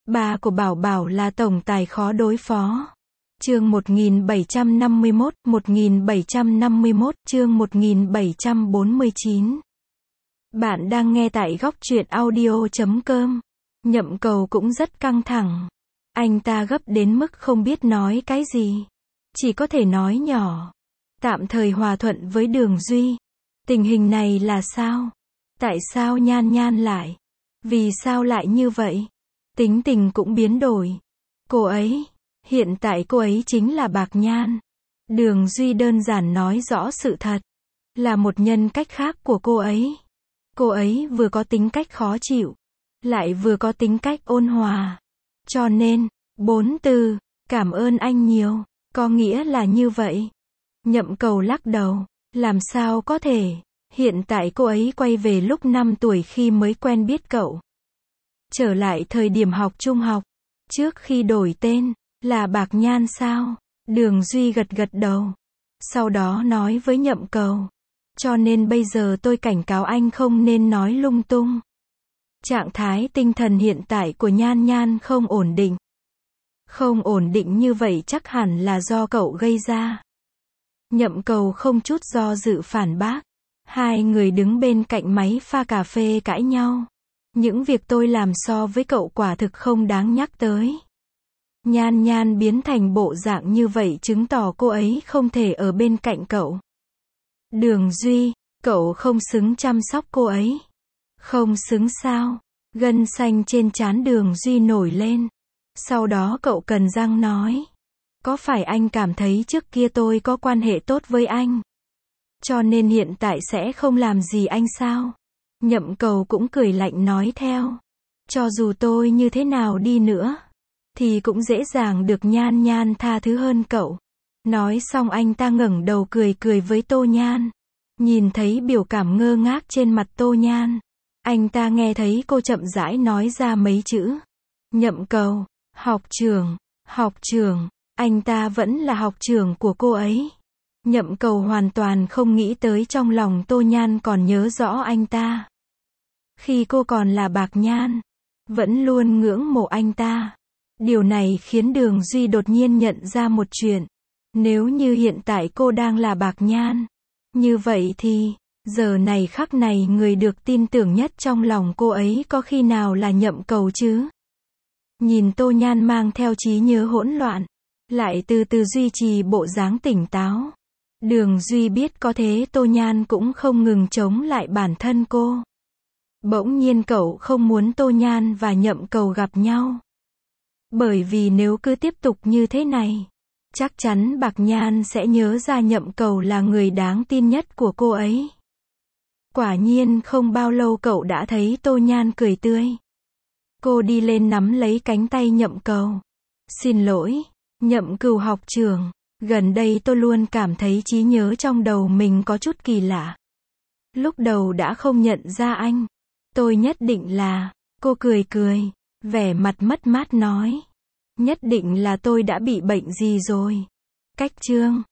Ba của Bảo Bảo là tổng tài khó đối phó. Chương 1751, chương 1749. Bạn đang nghe tại góc truyện audio.com. Nhậm Cầu cũng rất căng thẳng. Anh ta gấp đến mức không biết nói cái gì. Chỉ có thể nói nhỏ. Tạm thời hòa thuận với Đường Duy. Tình hình này là sao? Tại sao Nhan Nhan lại? Vì sao lại như vậy? Tính tình cũng biến đổi. Cô ấy, hiện tại cô ấy chính là Bạc Nhan. Đường Duy đơn giản nói rõ sự thật. Là một nhân cách khác của cô ấy. Cô ấy vừa có tính cách khó chịu, lại vừa có tính cách ôn hòa. Cho nên, 4 từ, cảm ơn anh nhiều, có nghĩa là như vậy. Nhậm Cầu lắc đầu, làm sao có thể, hiện tại cô ấy quay về lúc 5 tuổi khi mới quen biết cậu. Trở lại thời điểm học trung học, trước khi đổi tên, là Bạc Nhan sao? Đường Duy gật gật đầu. Sau đó nói với Nhậm Cầu. Cho nên bây giờ tôi cảnh cáo anh không nên nói lung tung. Trạng thái tinh thần hiện tại của Nhan Nhan không ổn định. Không ổn định như vậy chắc hẳn là do cậu gây ra. Nhậm Cầu không chút do dự phản bác. Hai người đứng bên cạnh máy pha cà phê cãi nhau. Những việc tôi làm so với cậu quả thực không đáng nhắc tới. Nhan Nhan biến thành bộ dạng như vậy chứng tỏ cô ấy không thể ở bên cạnh cậu. Đường Duy, cậu không xứng chăm sóc cô ấy. Không xứng sao? Gân xanh trên trán Đường Duy nổi lên. Sau đó cậu cần răng nói. Có phải anh cảm thấy trước kia tôi có quan hệ tốt với anh? Cho nên hiện tại sẽ không làm gì anh sao? Nhậm Cầu cũng cười lạnh nói theo. Cho dù tôi như thế nào đi nữa, thì cũng dễ dàng được Nhan Nhan tha thứ hơn cậu. Nói xong anh ta ngẩng đầu cười cười với Tô Nhan. Nhìn thấy biểu cảm ngơ ngác trên mặt Tô Nhan. Anh ta nghe thấy cô chậm rãi nói ra mấy chữ. Nhậm Cầu, học trưởng, anh ta vẫn là học trưởng của cô ấy. Nhậm Cầu hoàn toàn không nghĩ tới trong lòng Tô Nhan còn nhớ rõ anh ta. Khi cô còn là Bạc Nhan, vẫn luôn ngưỡng mộ anh ta. Điều này khiến Đường Duy đột nhiên nhận ra một chuyện. Nếu như hiện tại cô đang là Bạc Nhan, như vậy thì, giờ này khắc này người được tin tưởng nhất trong lòng cô ấy có khi nào là Nhậm Cầu chứ? Nhìn Tô Nhan mang theo trí nhớ hỗn loạn, lại từ từ duy trì bộ dáng tỉnh táo. Đường Duy biết có thế Tô Nhan cũng không ngừng chống lại bản thân cô. Bỗng nhiên cậu không muốn Tô Nhan và Nhậm Cầu gặp nhau. Bởi vì nếu cứ tiếp tục như thế này, chắc chắn Bạc Nhan sẽ nhớ ra Nhậm Cầu là người đáng tin nhất của cô ấy. Quả nhiên không bao lâu cậu đã thấy Tô Nhan cười tươi. Cô đi lên nắm lấy cánh tay Nhậm Cầu. Xin lỗi, Nhậm Cửu học trưởng, gần đây tôi luôn cảm thấy trí nhớ trong đầu mình có chút kỳ lạ. Lúc đầu đã không nhận ra anh. Tôi nhất định là, cô cười cười, vẻ mặt mất mát nói. Nhất định là tôi đã bị bệnh gì rồi. Cách chương